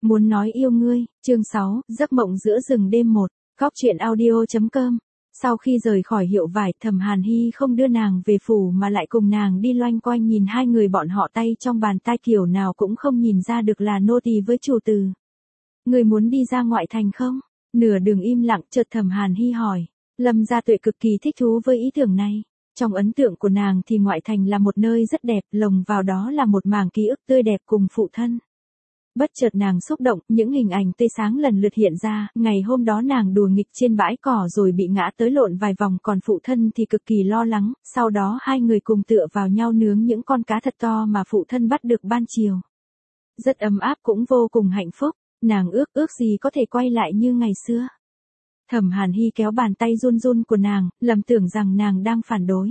Muốn nói yêu ngươi, chương 6, giấc mộng giữa rừng đêm 1, góc truyện audio.com. Sau khi rời khỏi Hiệu Vải, Thẩm Hàn Hy không đưa nàng về phủ mà lại cùng nàng đi loanh quanh nhìn hai người bọn họ tay trong bàn tay kiểu nào cũng không nhìn ra được là nô tỳ với chủ tử. Người muốn đi ra ngoại thành không? Nửa đường im lặng chợt Thẩm Hàn Hy hỏi. Lâm Gia Tuệ cực kỳ thích thú với ý tưởng này. Trong ấn tượng của nàng thì ngoại thành là một nơi rất đẹp, lồng vào đó là một mảng ký ức tươi đẹp cùng phụ thân. Bất chợt nàng xúc động, những hình ảnh tươi sáng lần lượt hiện ra, ngày hôm đó nàng đùa nghịch trên bãi cỏ rồi bị ngã tới lộn vài vòng, còn phụ thân thì cực kỳ lo lắng, sau đó hai người cùng tựa vào nhau nướng những con cá thật to mà phụ thân bắt được ban chiều. Rất ấm áp cũng vô cùng hạnh phúc, nàng ước gì có thể quay lại như ngày xưa. Thẩm Hàn Hy kéo bàn tay run run của nàng, lầm tưởng rằng nàng đang phản đối.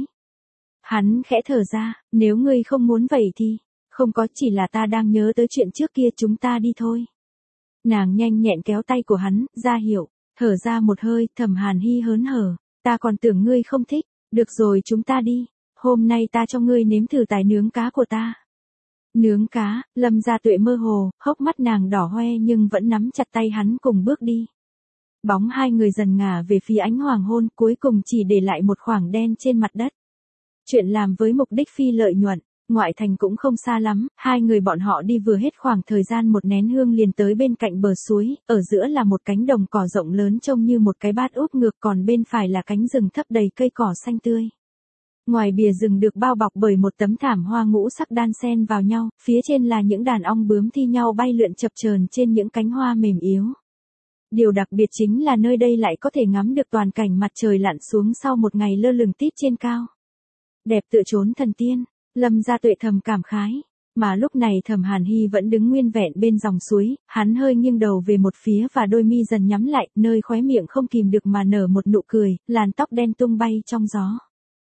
Hắn khẽ thở ra, nếu ngươi không muốn vậy thì... Không có, chỉ là ta đang nhớ tới chuyện trước kia, chúng ta đi thôi. Nàng nhanh nhẹn kéo tay của hắn, ra hiệu, thở ra một hơi, Thẩm Hàn Hy hớn hở, ta còn tưởng ngươi không thích, được rồi chúng ta đi, hôm nay ta cho ngươi nếm thử tài nướng cá của ta. Nướng cá, Lâm Gia Tuệ mơ hồ, hốc mắt nàng đỏ hoe nhưng vẫn nắm chặt tay hắn cùng bước đi. Bóng hai người dần ngả về phía ánh hoàng hôn, cuối cùng chỉ để lại một khoảng đen trên mặt đất. Chuyện làm với mục đích phi lợi nhuận. Ngoại thành cũng không xa lắm, hai người bọn họ đi vừa hết khoảng thời gian một nén hương liền tới bên cạnh bờ suối, ở giữa là một cánh đồng cỏ rộng lớn trông như một cái bát úp ngược, còn bên phải là cánh rừng thấp đầy cây cỏ xanh tươi. Ngoài bìa rừng được bao bọc bởi một tấm thảm hoa ngũ sắc đan xen vào nhau, phía trên là những đàn ong bướm thi nhau bay lượn chập chờn trên những cánh hoa mềm yếu. Điều đặc biệt chính là nơi đây lại có thể ngắm được toàn cảnh mặt trời lặn xuống sau một ngày lơ lửng tít trên cao. Đẹp tựa chốn thần tiên. Lâm Gia Tuệ thầm cảm khái, mà lúc này Thẩm Hàn Hy vẫn đứng nguyên vẹn bên dòng suối, hắn hơi nghiêng đầu về một phía và đôi mi dần nhắm lại, nơi khóe miệng không kìm được mà nở một nụ cười, làn tóc đen tung bay trong gió.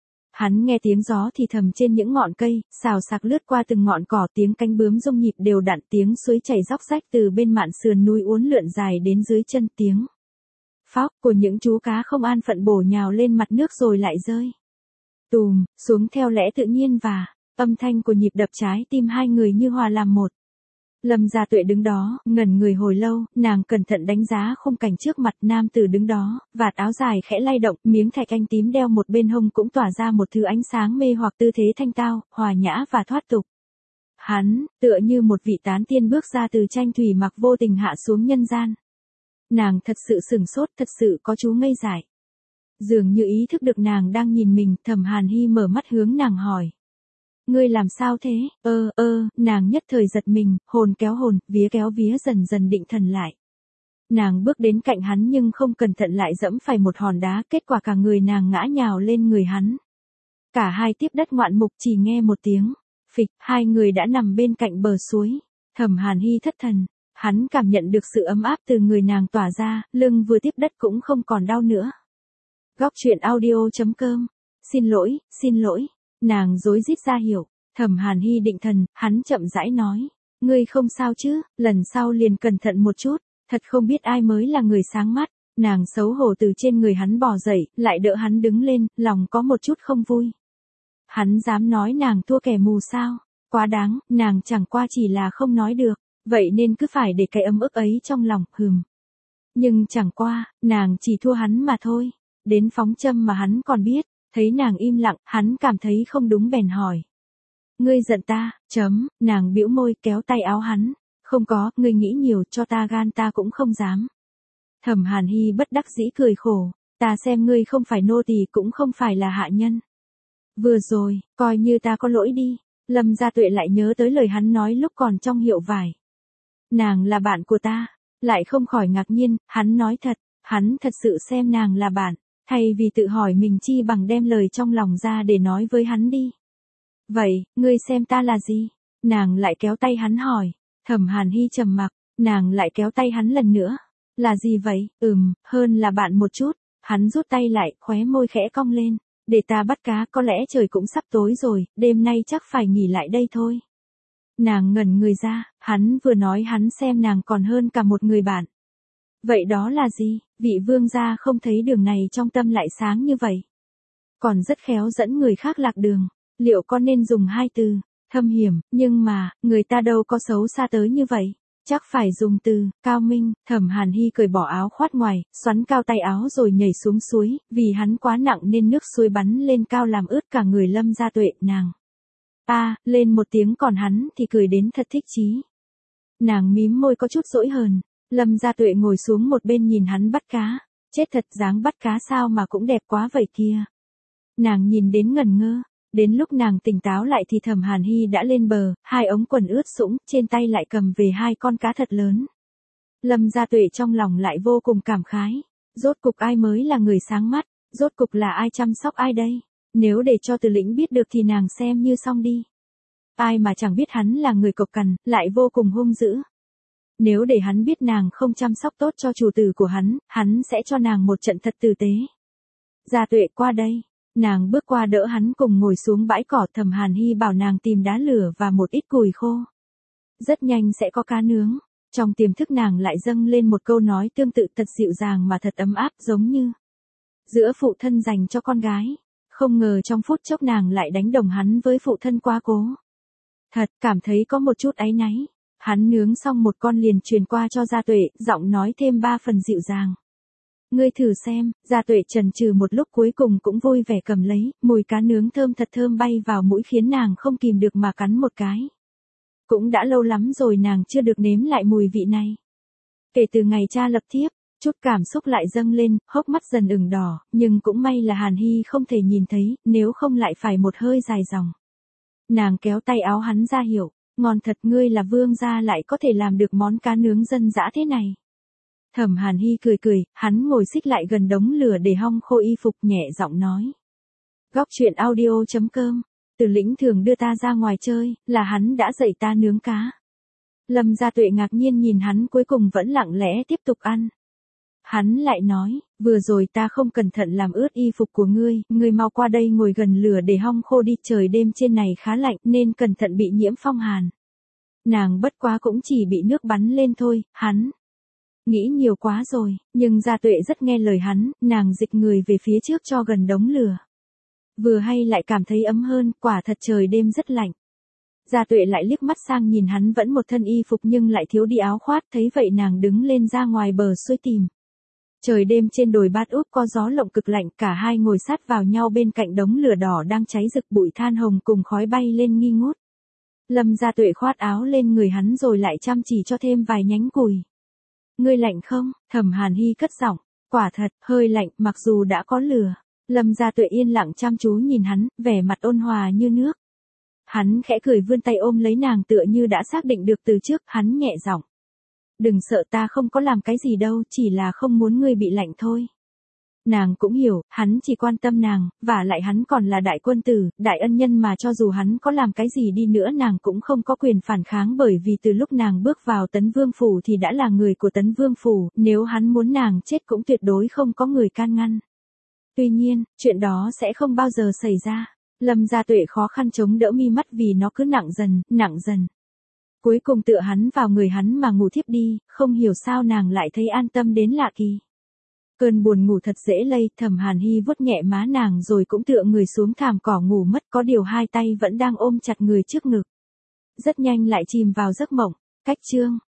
Hắn nghe tiếng gió thì thầm trên những ngọn cây, xào xạc lướt qua từng ngọn cỏ, tiếng cánh bướm rung nhịp đều đặn, tiếng suối chảy róc rách từ bên mạn sườn núi uốn lượn dài đến dưới chân, tiếng phóc của những chú cá không an phận bổ nhào lên mặt nước rồi lại rơi tùm xuống theo lẽ tự nhiên, và âm thanh của nhịp đập trái tim hai người như hòa làm một. Lâm Gia Tuệ đứng đó, ngẩn người hồi lâu, nàng cẩn thận đánh giá khung cảnh trước mặt. Nam tử đứng đó, vạt áo dài khẽ lay động, miếng thạch anh tím đeo một bên hông cũng tỏa ra một thứ ánh sáng mê hoặc, tư thế thanh tao, hòa nhã và thoát tục. Hắn, tựa như một vị tán tiên bước ra từ tranh thủy mặc, vô tình hạ xuống nhân gian. Nàng thật sự sửng sốt, thật sự có chú ngây dại. Dường như ý thức được nàng đang nhìn mình, Thẩm Hàn Hy mở mắt hướng nàng hỏi. Ngươi làm sao thế? Nàng nhất thời giật mình, hồn kéo hồn, vía kéo vía, dần dần định thần lại. Nàng bước đến cạnh hắn nhưng không cẩn thận lại dẫm phải một hòn đá, kết quả cả người nàng ngã nhào lên người hắn. Cả hai tiếp đất ngoạn mục, chỉ nghe một tiếng phịch, hai người đã nằm bên cạnh bờ suối. Thẩm Hàn Hy thất thần, hắn cảm nhận được sự ấm áp từ người nàng tỏa ra, lưng vừa tiếp đất cũng không còn đau nữa. Góc truyện audio.com. Xin lỗi. Nàng rối rít ra hiểu. Thẩm Hàn Hy định thần, hắn chậm rãi nói. Ngươi không sao chứ, lần sau liền cẩn thận một chút, thật không biết ai mới là người sáng mắt. Nàng xấu hổ từ trên người hắn bò dậy, lại đỡ hắn đứng lên, lòng có một chút không vui. Hắn dám nói nàng thua kẻ mù sao? Quá đáng, nàng chẳng qua chỉ là không nói được, vậy nên cứ phải để cái ấm ức ấy trong lòng, Nhưng chẳng qua, nàng chỉ thua hắn mà thôi. Đến phóng châm mà hắn còn biết. Thấy nàng im lặng, hắn cảm thấy không đúng bèn hỏi. Ngươi giận ta, nàng bĩu môi kéo tay áo hắn. Không có, ngươi nghĩ nhiều, cho ta gan ta cũng không dám. Thẩm Hàn Hy bất đắc dĩ cười khổ, ta xem ngươi không phải nô tỳ cũng không phải là hạ nhân. Vừa rồi, coi như ta có lỗi đi. Lâm Gia Tuệ lại nhớ tới lời hắn nói lúc còn trong Hiệu Vải. Nàng là bạn của ta, lại không khỏi ngạc nhiên, hắn nói thật, hắn thật sự xem nàng là bạn. Thay vì tự hỏi mình chi bằng đem lời trong lòng ra để nói với hắn đi. Vậy, ngươi xem ta là gì? Nàng lại kéo tay hắn hỏi. Thẩm Hàn Hy trầm mặc, nàng lại kéo tay hắn lần nữa. Là gì vậy? Hơn là bạn một chút. Hắn rút tay lại, khóe môi khẽ cong lên. Để ta bắt cá, có lẽ trời cũng sắp tối rồi, đêm nay chắc phải nghỉ lại đây thôi. Nàng ngẩn người ra, hắn vừa nói hắn xem nàng còn hơn cả một người bạn. Vậy đó là gì? Vị vương gia không thấy đường này trong tâm lại sáng như vậy. Còn rất khéo dẫn người khác lạc đường. Liệu con nên dùng hai từ, thâm hiểm, nhưng mà, người ta đâu có xấu xa tới như vậy. Chắc phải dùng từ, cao minh, Thẩm Hàn Hy cởi bỏ áo khoác ngoài, xoắn cao tay áo rồi nhảy xuống suối, vì hắn quá nặng nên nước suối bắn lên cao làm ướt cả người Lâm Gia Tuệ, nàng. Lên một tiếng còn hắn thì cười đến thật thích chí. Nàng mím môi có chút dỗi hờn, Lâm Gia Tuệ ngồi xuống một bên nhìn hắn bắt cá, chết thật dáng bắt cá sao mà cũng đẹp quá vậy kia. Nàng nhìn đến ngẩn ngơ. Đến lúc nàng tỉnh táo lại thì Thẩm Hàn Hy đã lên bờ, hai ống quần ướt sũng, trên tay lại cầm về hai con cá thật lớn. Lâm Gia Tuệ trong lòng lại vô cùng cảm khái. Rốt cục ai mới là người sáng mắt, rốt cục là ai chăm sóc ai đây? Nếu để cho Từ Lĩnh biết được thì nàng xem như xong đi. Ai mà chẳng biết hắn là người cộc cằn, lại vô cùng hung dữ. Nếu để hắn biết nàng không chăm sóc tốt cho chủ tử của hắn sẽ cho nàng một trận thật tử tế. Gia Tuệ qua đây. Nàng bước qua đỡ hắn cùng ngồi xuống bãi cỏ. Thẩm Hàn Hy bảo nàng tìm đá lửa và một ít củi khô. Rất nhanh sẽ có cá nướng. Trong tiềm thức nàng lại dâng lên một câu nói tương tự thật dịu dàng mà thật ấm áp giống như giữa phụ thân dành cho con gái. Không ngờ trong phút chốc nàng lại đánh đồng hắn với phụ thân quá cố. Thật cảm thấy có một chút áy náy. Hắn nướng xong một con liền truyền qua cho Gia Tuệ, giọng nói thêm 3 phần dịu dàng. Ngươi thử xem, Gia Tuệ chần chừ một lúc cuối cùng cũng vui vẻ cầm lấy, mùi cá nướng thơm thật thơm bay vào mũi khiến nàng không kìm được mà cắn một cái. Cũng đã lâu lắm rồi nàng chưa được nếm lại mùi vị này. Kể từ ngày cha lập thiếp, chút cảm xúc lại dâng lên, hốc mắt dần ửng đỏ, nhưng cũng may là Hàn Hy không thể nhìn thấy, nếu không lại phải một hơi dài dòng. Nàng kéo tay áo hắn ra hiệu, ngon thật, ngươi là vương gia lại có thể làm được món cá nướng dân dã thế này. Thẩm Hàn Hy cười, hắn ngồi xích lại gần đống lửa để hong khô y phục nhẹ giọng nói. Góc truyện audio.com, Từ Lĩnh thường đưa ta ra ngoài chơi, là hắn đã dạy ta nướng cá. Lâm Gia Tuệ ngạc nhiên nhìn hắn cuối cùng vẫn lặng lẽ tiếp tục ăn. Hắn lại nói, vừa rồi ta không cẩn thận làm ướt y phục của ngươi mau qua đây ngồi gần lửa để hong khô đi, trời đêm trên này khá lạnh nên cẩn thận bị nhiễm phong hàn. Nàng bất quá cũng chỉ bị nước bắn lên thôi, hắn nghĩ nhiều quá rồi, nhưng Gia Tuệ rất nghe lời hắn, nàng dịch người về phía trước cho gần đống lửa. Vừa hay lại cảm thấy ấm hơn, quả thật trời đêm rất lạnh. Gia Tuệ lại liếc mắt sang nhìn hắn vẫn một thân y phục nhưng lại thiếu đi áo khoác, thấy vậy nàng đứng lên ra ngoài bờ suối tìm. Trời đêm trên đồi Bát Úp có gió lộng cực lạnh, cả hai ngồi sát vào nhau bên cạnh đống lửa đỏ đang cháy rực, bụi than hồng cùng khói bay lên nghi ngút. Lâm Gia Tuệ khoát áo lên người hắn rồi lại chăm chỉ cho thêm vài nhánh củi. Ngươi lạnh không? Thẩm Hàn Hy cất giọng, quả thật, hơi lạnh, mặc dù đã có lửa. Lâm Gia Tuệ yên lặng chăm chú nhìn hắn, vẻ mặt ôn hòa như nước. Hắn khẽ cười vươn tay ôm lấy nàng tựa như đã xác định được từ trước, hắn nhẹ giọng. Đừng sợ, ta không có làm cái gì đâu, chỉ là không muốn ngươi bị lạnh thôi. Nàng cũng hiểu, hắn chỉ quan tâm nàng, và lại hắn còn là đại quân tử, đại ân nhân mà cho dù hắn có làm cái gì đi nữa nàng cũng không có quyền phản kháng, bởi vì từ lúc nàng bước vào Tấn Vương Phủ thì đã là người của Tấn Vương Phủ, nếu hắn muốn nàng chết cũng tuyệt đối không có người can ngăn. Tuy nhiên, chuyện đó sẽ không bao giờ xảy ra. Lâm Gia Tuệ khó khăn chống đỡ mi mắt vì nó cứ nặng dần. Cuối cùng tựa hắn vào người hắn mà ngủ thiếp đi, không hiểu sao nàng lại thấy an tâm đến lạ kỳ. Cơn buồn ngủ thật dễ lây, Thẩm Hàn Hy vuốt nhẹ má nàng rồi cũng tựa người xuống thảm cỏ ngủ mất, có điều hai tay vẫn đang ôm chặt người trước ngực. Rất nhanh lại chìm vào giấc mộng. Cách chương